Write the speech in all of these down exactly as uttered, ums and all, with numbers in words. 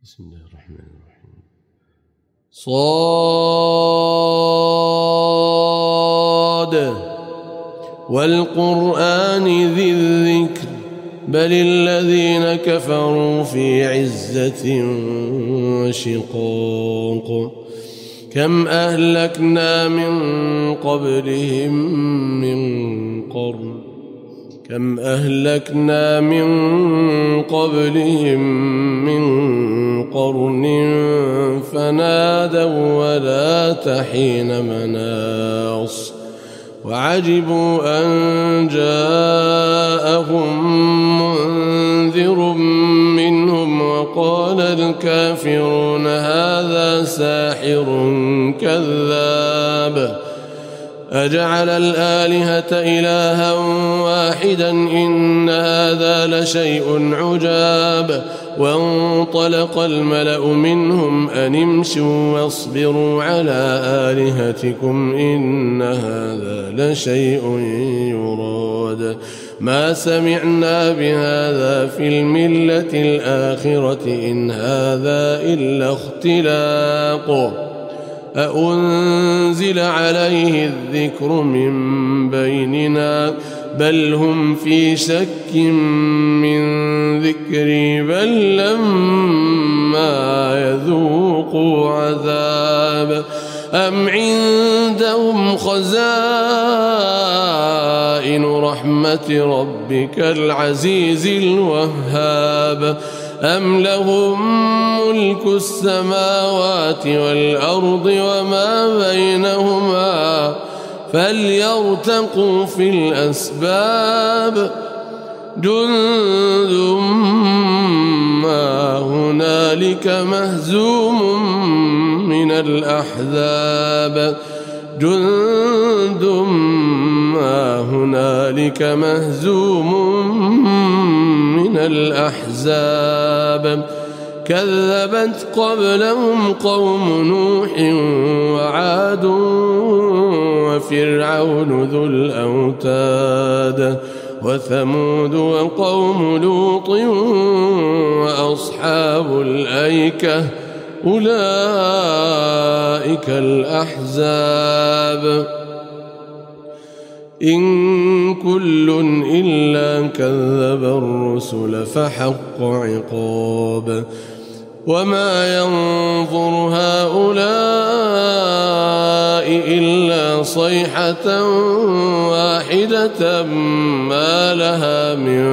بسم الله الرحمن الرحيم. صاد والقرآن ذي الذكر بل الذين كفروا في عزة وشقاق كم أهلكنا من قبلهم من قرن كم أهلكنا من قبلهم من قرن فنادوا ولا تحين مناص وعجبوا أن جاءهم منذر منهم وقال الكافرون هذا ساحر كذاب أجعل الآلهة إلها واحدا إن هذا لشيء عجاب وانطلق الملأ منهم أن امشوا واصبروا على آلهتكم إن هذا لشيء يراد ما سمعنا بهذا في الملة الآخرة إن هذا إلا اختلاق أأنزل عليه الذكر من بيننا بل هم في شك من ذكري بل لما يذوقوا عذاب أم عندهم خزائن رحمة ربك العزيز الوهاب أم لهم ملك السماوات والأرض وما بينهما فليرتقوا في الأسباب جند ما هنالك مهزوم من الأحزاب جند ما هنالك مهزوم من الأحزاب كذبت قبلهم قوم نوح وعاد وفرعون ذو الأوتاد وثمود وقوم لوط وأصحاب الأيكة أولئك الأحزاب إن كل إلا كذب الرسل فحق عقاب وما ينظر هؤلاء إلا صيحة واحدة ما لها من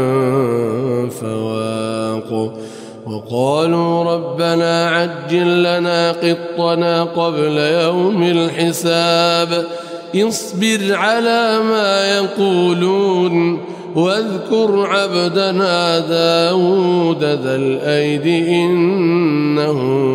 فواق وقالوا ربنا عجل لنا قطنا قبل يوم الحساب اصبر على ما يقولون واذكر عبدنا داود ذا الأيد إنه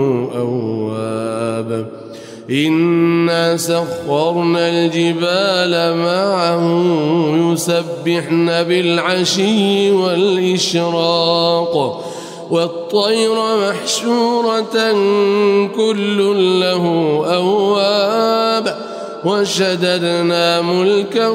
أواب إنا سخرنا الجبال معه يسبحن بالعشي والإشراق والطير محشورة كل له أواب وشددنا ملكه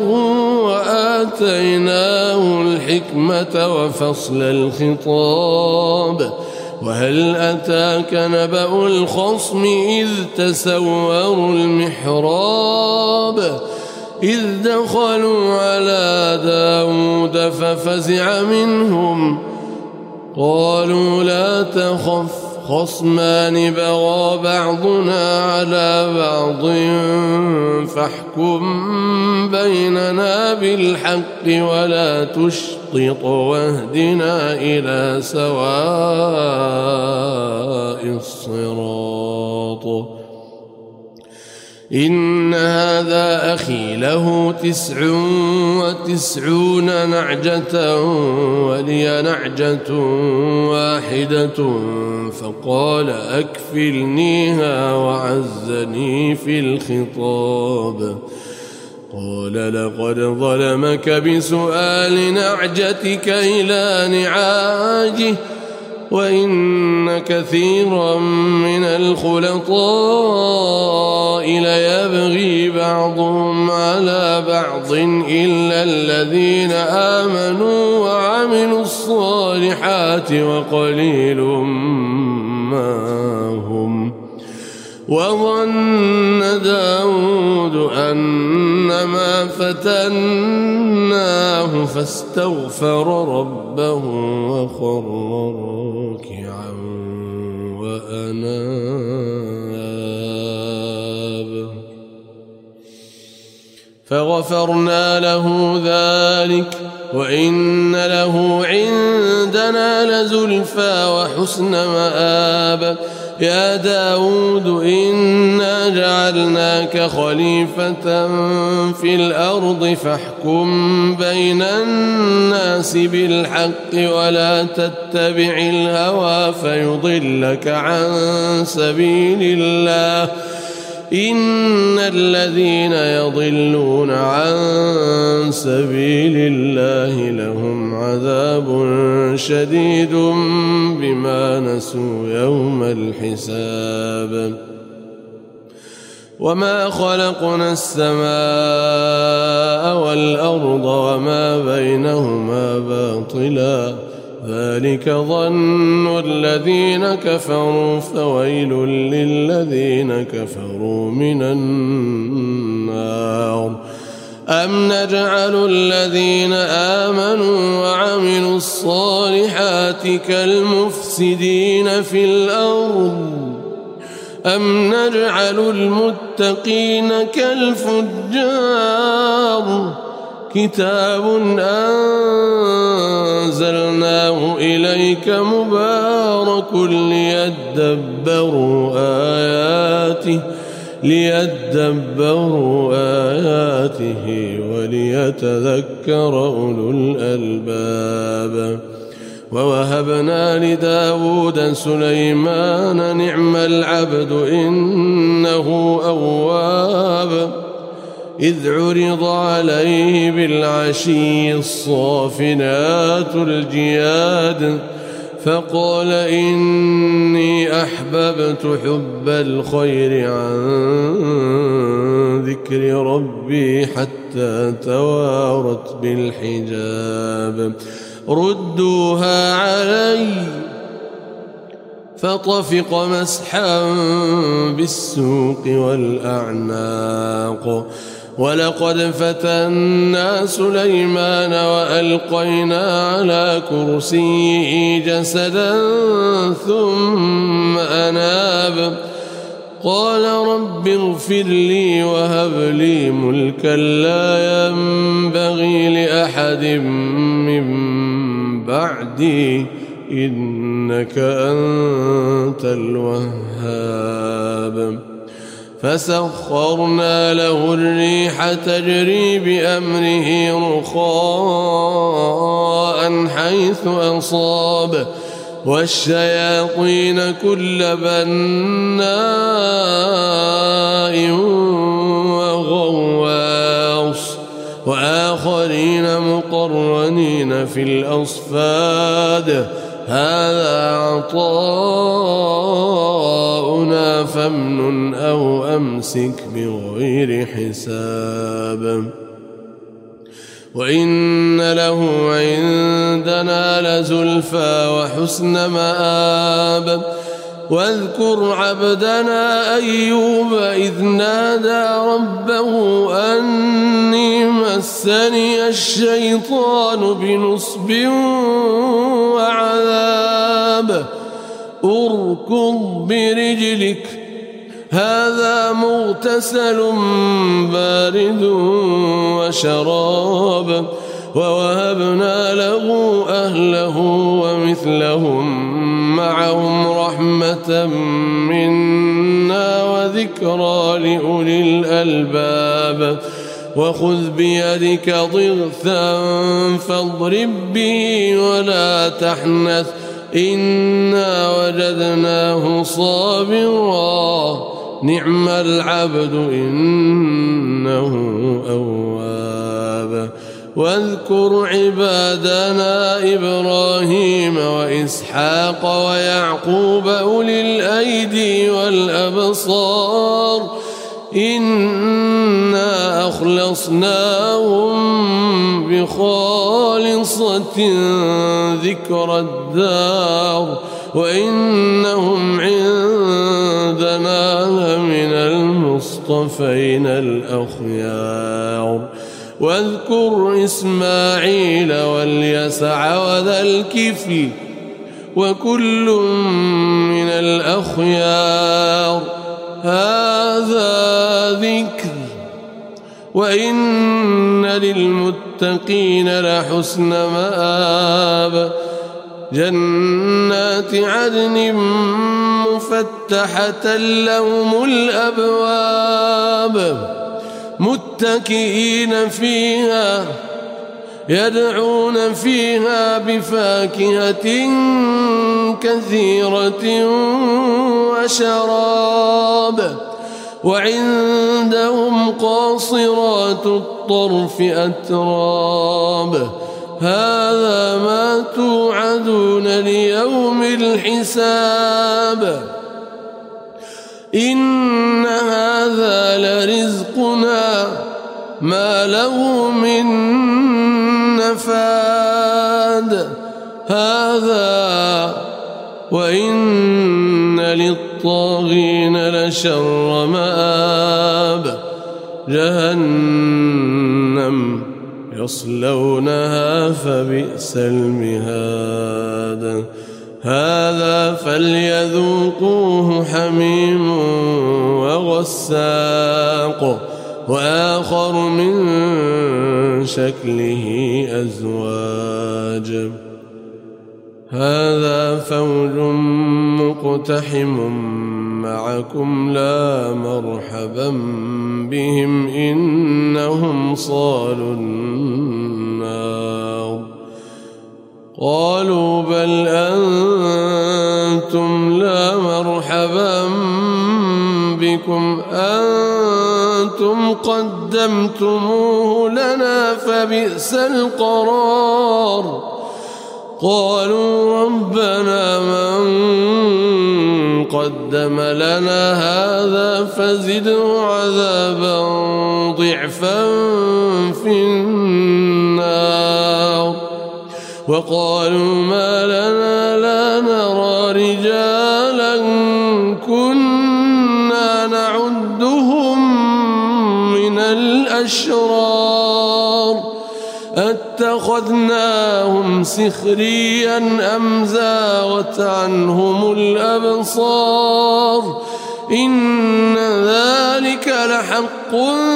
وآتيناه الحكمة وفصل الخطاب وهل أتاك نبأ الخصم إذ تسوروا المحراب إذ دخلوا على داود ففزع منهم قالوا لا تخف خصمان بغى بعضنا على بعض فاحكم بيننا بالحق ولا تشطط واهدنا إلى سواء الصراط إن هذا أخي له تسع وتسعون نعجة ولي نعجة واحدة فقال أكفلنيها وعزني في الخطاب قال لقد ظلمك بسؤال نعجتك إلى نعاجه وإن كثيرا من الخلطاء ليبغي بعضهم على بعض إلا الذين آمنوا وعملوا الصالحات وقليل ما وظن داود أنما فتناه فاستغفر ربه وخر راكعا وأناب فغفرنا له ذلك وإن له عندنا لزلفى وحسن مآب يا داود إنا جعلناك خليفة في الأرض فاحكم بين الناس بالحق ولا تتبع الهوى فيضلك عن سبيل الله إن الذين يضلون عن سبيل الله لهم عذاب شديد بما نسوا يوم الحساب وما خلقنا السماء والأرض وما بينهما باطلا ذلك ظن الذين كفروا فويل للذين كفروا من النار أم نجعل الذين آمنوا وعملوا الصالحات كالمفسدين في الأرض أم نجعل المتقين كالفجار كتاب أنزلناه إليك مبارك ليدبروا آياته ليدبروا آياته وليتذكر أولو الألباب ووهبنا لداود سليمان نعم العبد إنه أواب إذ عرض عليه بالعشي الصافنات الجياد فقال إني أحببت حب الخير عن ذكر ربي حتى توارت بالحجاب ردوها علي فطفق مسحا بالسوق والأعناق ولقد فتنا سليمان وألقينا على كرسيه جسدا ثم أناب قال رب اغفر لي وهب لي ملكا لا ينبغي لأحد من بعدي إنك أنت الوهاب فسخرنا له الريح تجري بأمره رخاء حيث أصاب والشياطين كل بناء وغواص وآخرين مقرنين في الأصفاد هذا عطاؤنا فامنن أو أمسك بغير حساب وإن له عندنا لزلفى وحسن مآب واذكر عبدنا أيوب إذ نادى ربه أني مسني الشيطان بنصب وعذاب اركض برجلك هذا مغتسل بارد وشراب ووهبنا له أهله ومثلهم معهم رحمة منا وذكرى لأولي الألباب وخذ بيدك ضغثا فاضرب به ولا تحنث إنا وجدناه صابرا نعم العبد إنه أواب واذكر عبادنا إبراهيم وإسحاق ويعقوب أولي الأيدي والأبصار إنا أخلصناهم بخالصة ذكر الدار وإنهم عندنا لمن اصطفينا الأخيار واذكر إسماعيل واليسع وذا الكفل وكل من الأخيار هذا ذكر وإن للمتقين لحسن مآب جنات عدن مفتحة لهم الأبواب متكئين فيها يدعون فيها بفاكهة كثيرة وشراب وعندهم قاصرات الطرف أتراب هذا ما توعدون ليوم الحساب إن هذا لرزقنا ما له من نفاد هذا وإن للطاغين لشر مآب جهنم يصلونها فبئس المهاد هذا فليذوقوه حميم وغساق وآخر من شكله أزواج هذا فوج مقتحم معكم لا مرحبا بهم إنهم صالوا النار قالوا بل أنتم لا مرحبا بكم أنتم قدمتموه لنا فبئس القرار قالوا ربنا من قدم لنا هذا فزده عذابا ضعفا في النار وقالوا ما لنا لا نرى رجالا كنا نعدهم من الأشرار اتخذناهم سخريا أم زاغت عنهم الأبصار إن ذلك لحق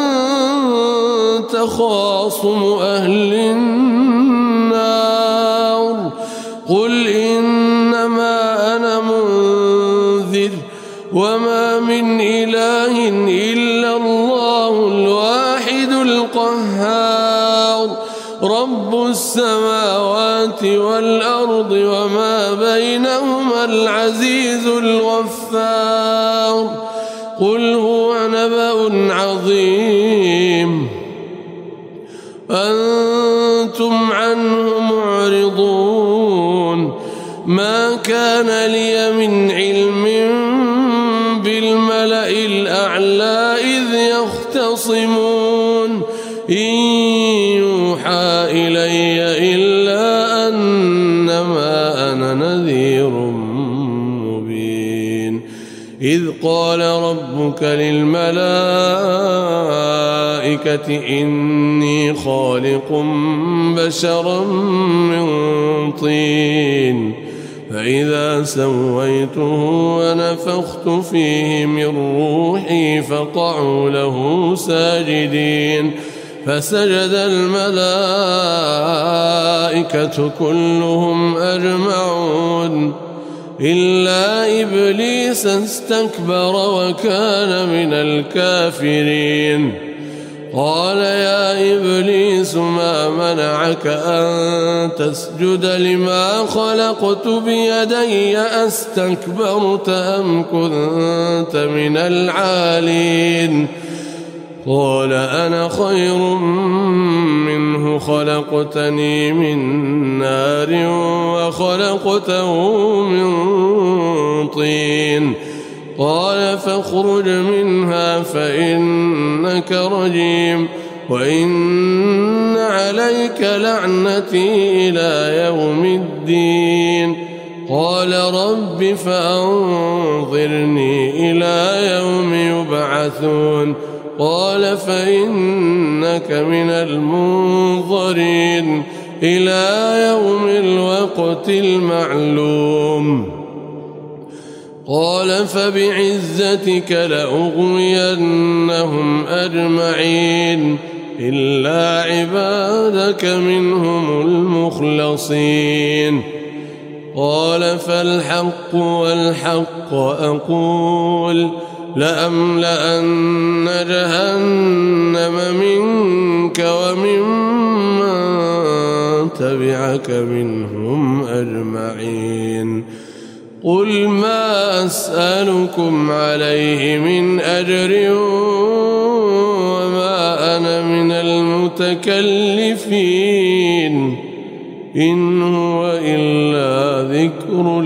تخاصم أهل النار قل إنما أنا منذر وما من إله إلا الله الواحد القهار رب السماوات والأرض وما بينهما العزيز الغفار قل هو نبأ عظيم أنتم عنه معرضون ما كان لي من علم بالملأ الأعلى إذ يختصمون إن يوحى إلي إلا أنما أنا نذير مبين إذ قال ربك للملائكة إني خالق بشرا من طين فإذا سويته ونفخت فيه من روحي فقعوا له ساجدين فسجد الملائكة كلهم أجمعون إلا إبليس استكبر وكان من الكافرين قال يا إبليس ما منعك أن تسجد لما خلقت بيدي أستكبرت أم كنت من العالين قال أنا خير منه خلقتني من نار وخلقته من طين قال فاخرج منها فإنك رجيم وإن عليك لعنتي إلى يوم الدين قال رب فأنظرني إلى يوم يبعثون قال فإنك من المنظرين إلى يوم الوقت المعلوم قال فبعزتك لأغوينهم أجمعين إلا عبادك منهم المخلصين قال فالحق والحق أقول لأملأن جهنم منك وممن تبعك منهم أجمعين قل ما أسألكم عليه من أجر وما أنا من المتكلفين إن هو إلا ذكر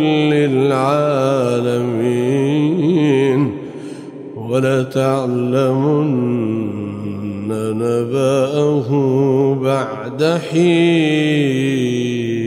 للعالمين ولتعلمن نبأه بعد حين.